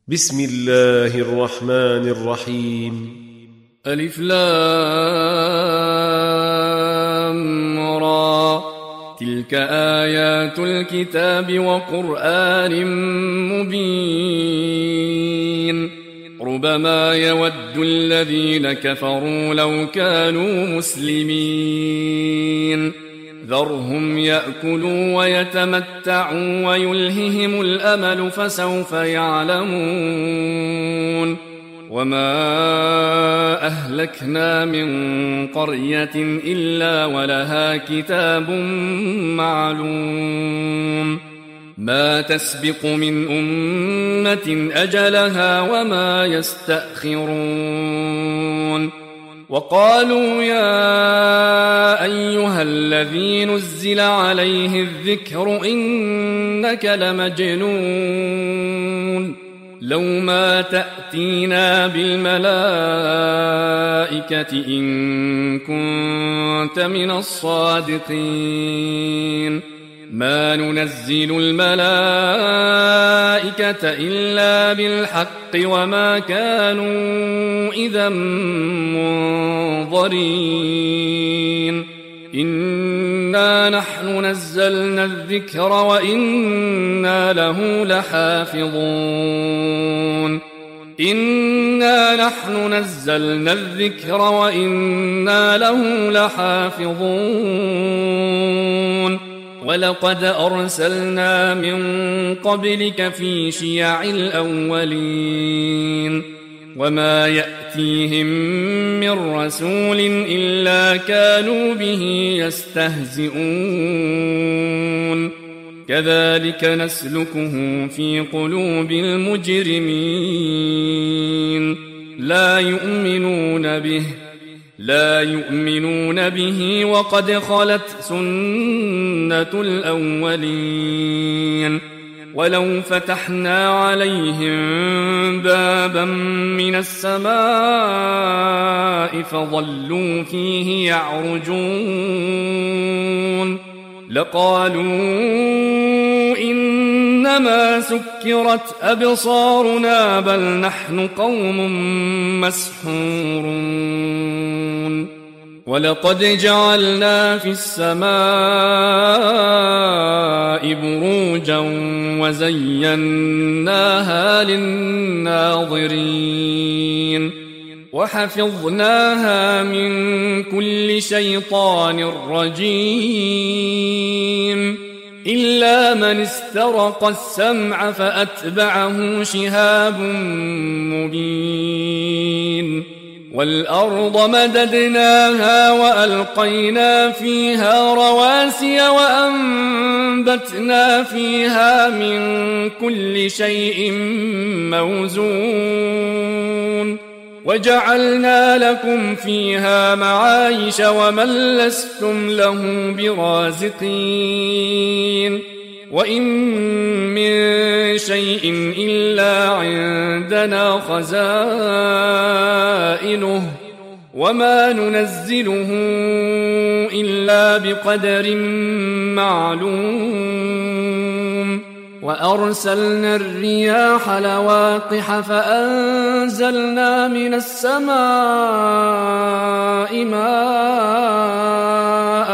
بسم الله الرحمن الرحيم. ألف لام را تلك آيات الكتاب وقرآن مبين ربما يود الذين كفروا لو كانوا مسلمين ذرهم يأكلوا ويتمتعوا ويلههم الأمل فسوف يعلمون وما أهلكنا من قرية إلا ولها كتاب معلوم ما تسبق من أمة أجلها وما يستأخرون وقالوا يا أيها الذي نزل عليه الذكر إنك لمجنون لو ما تأتينا بالملائكة إن كنت من الصادقين ما ننزل الملائكة إلا بالحق وما كانوا إذا منظرين إنا نحن نزلنا الذكر وإنا له لحافظون إنا نحن نزلنا الذكر وإنا له لحافظون ولقد أرسلنا من قبلك في شيع الأولين وما يأتيهم من رسول إلا كانوا به يستهزئون كذلك نسلكه في قلوب المجرمين لا يؤمنون به وقد خلت سنة الأولين ولو فتحنا عليهم بابا من السماء فظلوا فيه يعرجون لقالوا إنما سكرت أبصارنا بل نحن قوم مسحورون ولقد جعلنا في السماء بروجا وزيناها للناظرين وحفظناها من كل شيطان رجيم إلا من استرق السمع فأتبعه شهاب مبين والأرض مددناها وألقينا فيها رواسي وأنبتنا فيها من كل شيء موزون وجعلنا لكم فيها معايش ومن لستم له برازقين وإن من شيء إلا عندنا خزائنه وما ننزله إلا بقدر معلوم وأرسلنا الرياح لواقح فأنزلنا من السماء ماء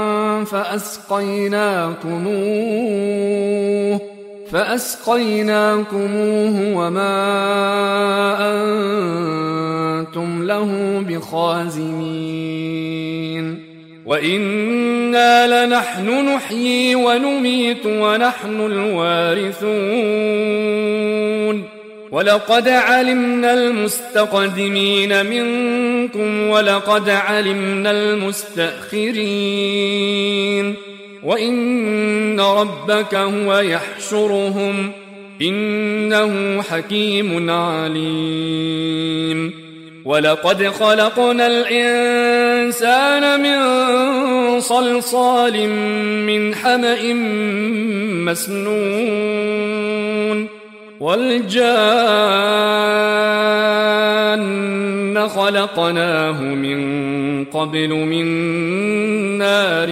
فأسقيناكموه وما أنتم له بخازنين وإنا لنحن نحيي ونميت ونحن الوارثون ولقد علمنا المستقدمين منكم ولقد علمنا المستأخرين وإن ربك هو يحشرهم إنه حكيم عليم ولقد خلقنا الإنسان من صلصال من حمأ مسنون والجان خلقناه من قبل من نار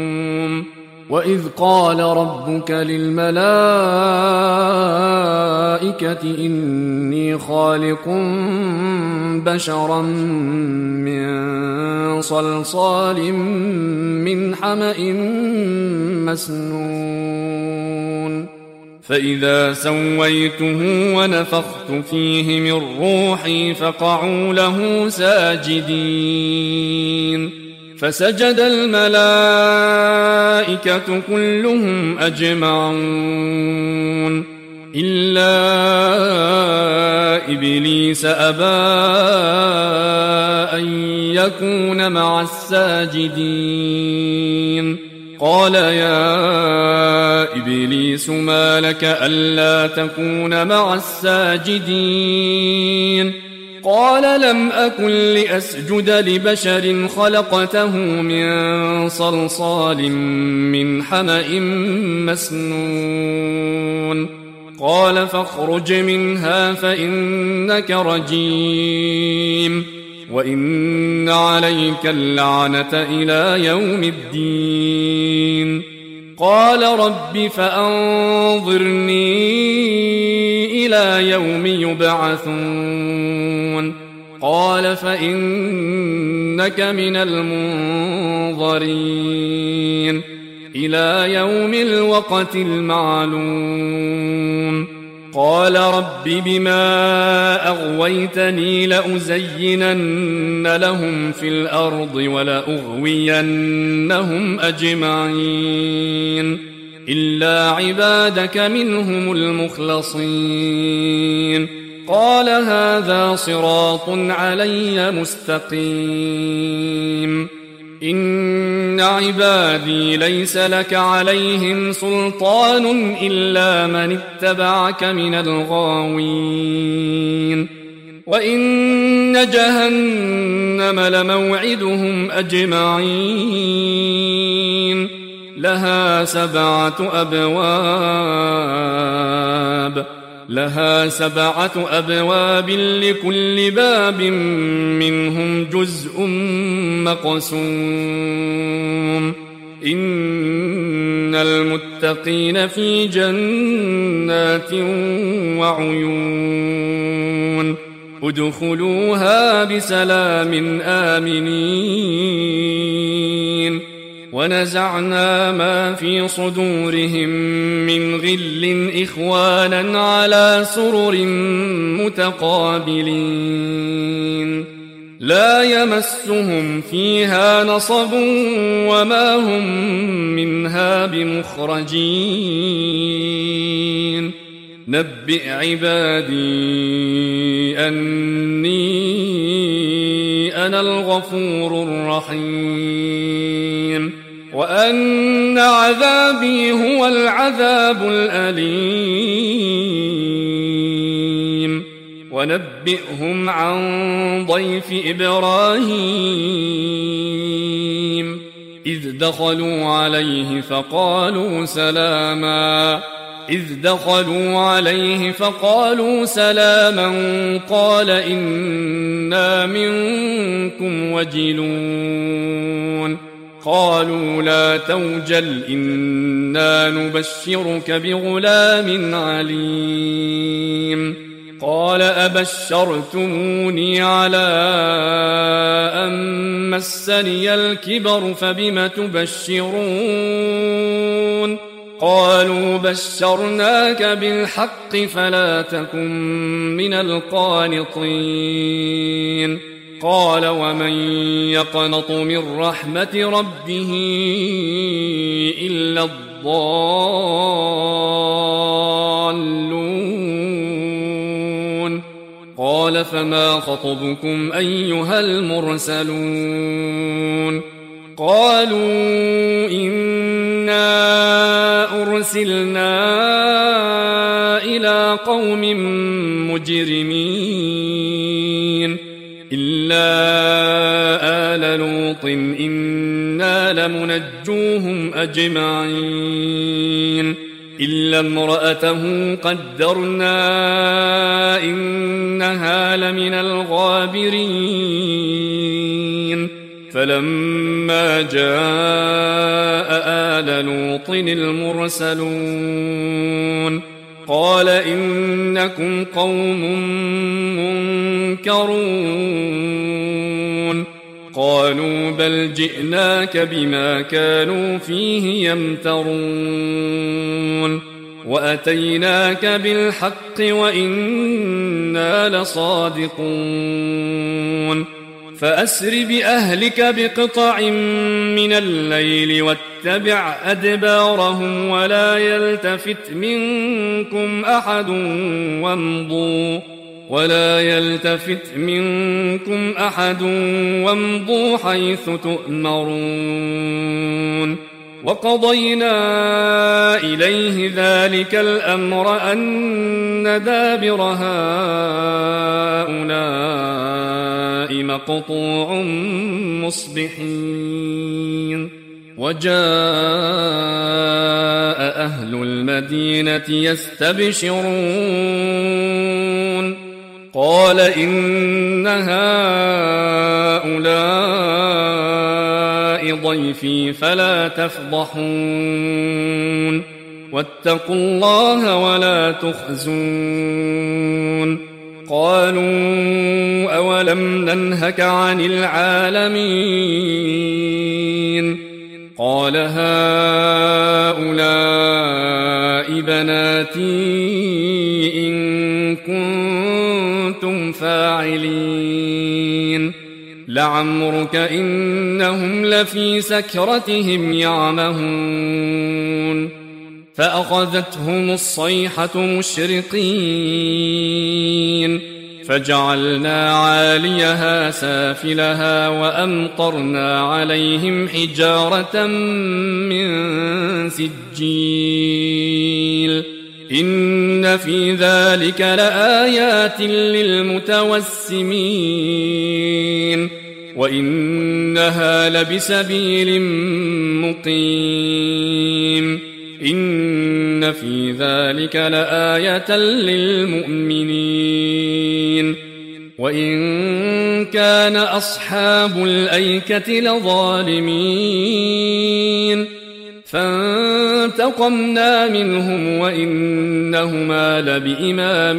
السموم وإذ قال ربك للملائكة الملائكة إني خالق بشرا من صلصال من حمأ مسنون فإذا سويته ونفخت فيه من روحي فقعوا له ساجدين فسجد الملائكة كلهم أجمعون إلا إبليس أبى أن يكون مع الساجدين قال يا إبليس ما لك ألا تكون مع الساجدين قال لم أكن لأسجد لبشر خلقته من صلصال من حمأ مسنون قال فاخرج منها فإنك رجيم وإن عليك اللعنة إلى يوم الدين قال رب فأنظرني إلى يوم يبعثون قال فإنك من المنظرين إلى يوم الوقت المعلوم قال رب بما أغويتني لأزينن لهم في الأرض ولأغوينهم أجمعين إلا عبادك منهم المخلصين قال هذا صراط علي مستقيم إن عبادي ليس لك عليهم سلطان إلا من اتبعك من الغاوين وإن جهنم لموعدهم أجمعين لها 7 أبواب لكل باب منهم جزء مقسوم إن المتقين في جنات وعيون ادخلوها بسلام آمنين ونزعنا ما في صدورهم من غل إخوانا على سرر متقابلين لا يمسهم فيها نصب وما هم منها بمخرجين نبئ عبادي أني أنا الغفور الرحيم وأن عذابي هو العذاب الأليم ونبئهم عن ضيف إبراهيم إذ دخلوا عليه فقالوا سلاما قال إنا منكم وجلون قالوا لا توجل إنا نبشرك بغلام عليم قال أبشرتموني على أن مسني الكبر فبم تبشرون قالوا بشرناك بالحق فلا تكن من القانطين قال ومن يقنط من رحمة ربه إلا الضالون قال فما خطبكم أيها المرسلون قالوا إنا أرسلنا إلى قوم مجرمين إلا آل لوط إنا لمنجوهم أجمعين إلا امرأته قدرنا إنها لمن الغابرين فلما جاء آل لوط المرسلون قال إنكم قوم منكرون قالوا بل جئناك بما كانوا فيه يمترون وأتيناك بالحق وإنا لصادقون فأسر بأهلك بقطع من الليل واتبع أدبارهم ولا يلتفت منكم أحد وامضوا حيث تؤمرون وقضينا إليه ذلك الأمر أن دابر هؤلاء مقطوع مصبحين وجاء أهل المدينة يستبشرون قال إن هؤلاء ضيفي فلا تفضحون واتقوا الله ولا تخزون قالوا أولم ننهك عن العالمين قال هؤلاء بناتي إن كنتم فاعلين لعمرك إنهم لفي سكرتهم يعمهون فأخذتهم الصيحة مشرقين فجعلنا عاليها سافلها وأمطرنا عليهم حجارة من سجيل إن في ذلك لآيات للمتوسمين وإنها لبسبيل مقيم إن في ذلك لآية للمؤمنين وإن كان أصحاب الأيكة لظالمين فانتقمنا منهم وإنهما لبإمام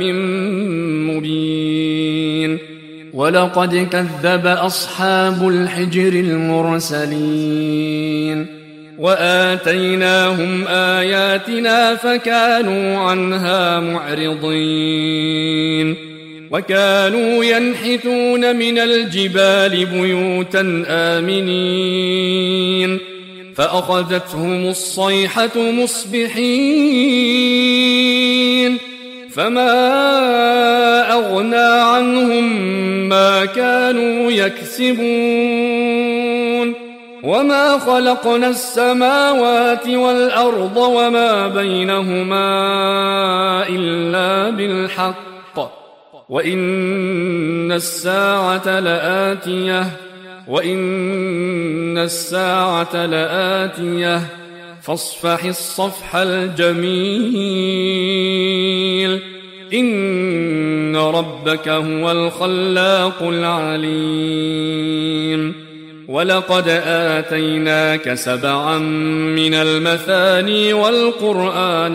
مبين ولقد كذب أصحاب الحجر المرسلين وآتيناهم آياتنا فكانوا عنها معرضين وكانوا ينحتون من الجبال بيوتا آمنين فأخذتهم الصيحة مصبحين فما أغنى عنهم ما كانوا يكسبون وما خلقنا السماوات والأرض وما بينهما إلا بالحق وإن الساعة لآتية فاصفح الصفح الجميل إن ربك هو الخلاق العليم ولقد آتيناك 7 من المثاني والقرآن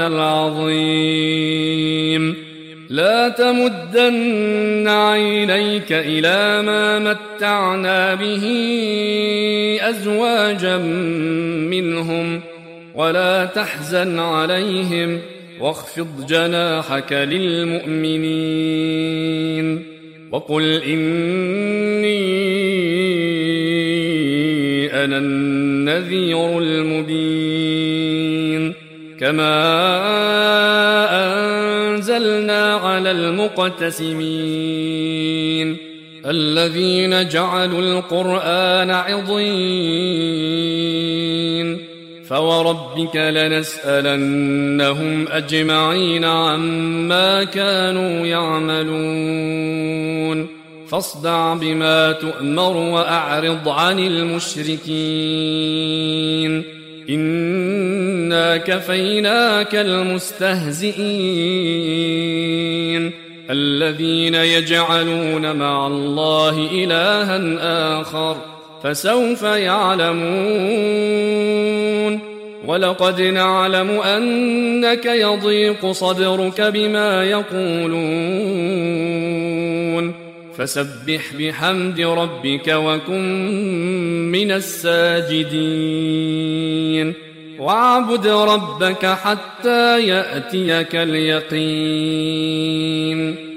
العظيم لا تمدن عينيك إلى ما متعنا به أزواجا منهم ولا تحزن عليهم واخفض جناحك للمؤمنين وقل إني أنا النذير المبين كما أنزلنا على المقتسمين الذين جعلوا القرآن عضين فوربك لنسألنهم أجمعين عما كانوا يعملون فاصدع بما تؤمر وأعرض عن المشركين إنا كفيناك المستهزئين الذين يجعلون مع الله إلها آخر فسوف يعلمون ولقد نعلم أنك يضيق صدرك بما يقولون فسبح بحمد ربك وكن من الساجدين واعبد ربك حتى يأتيك اليقين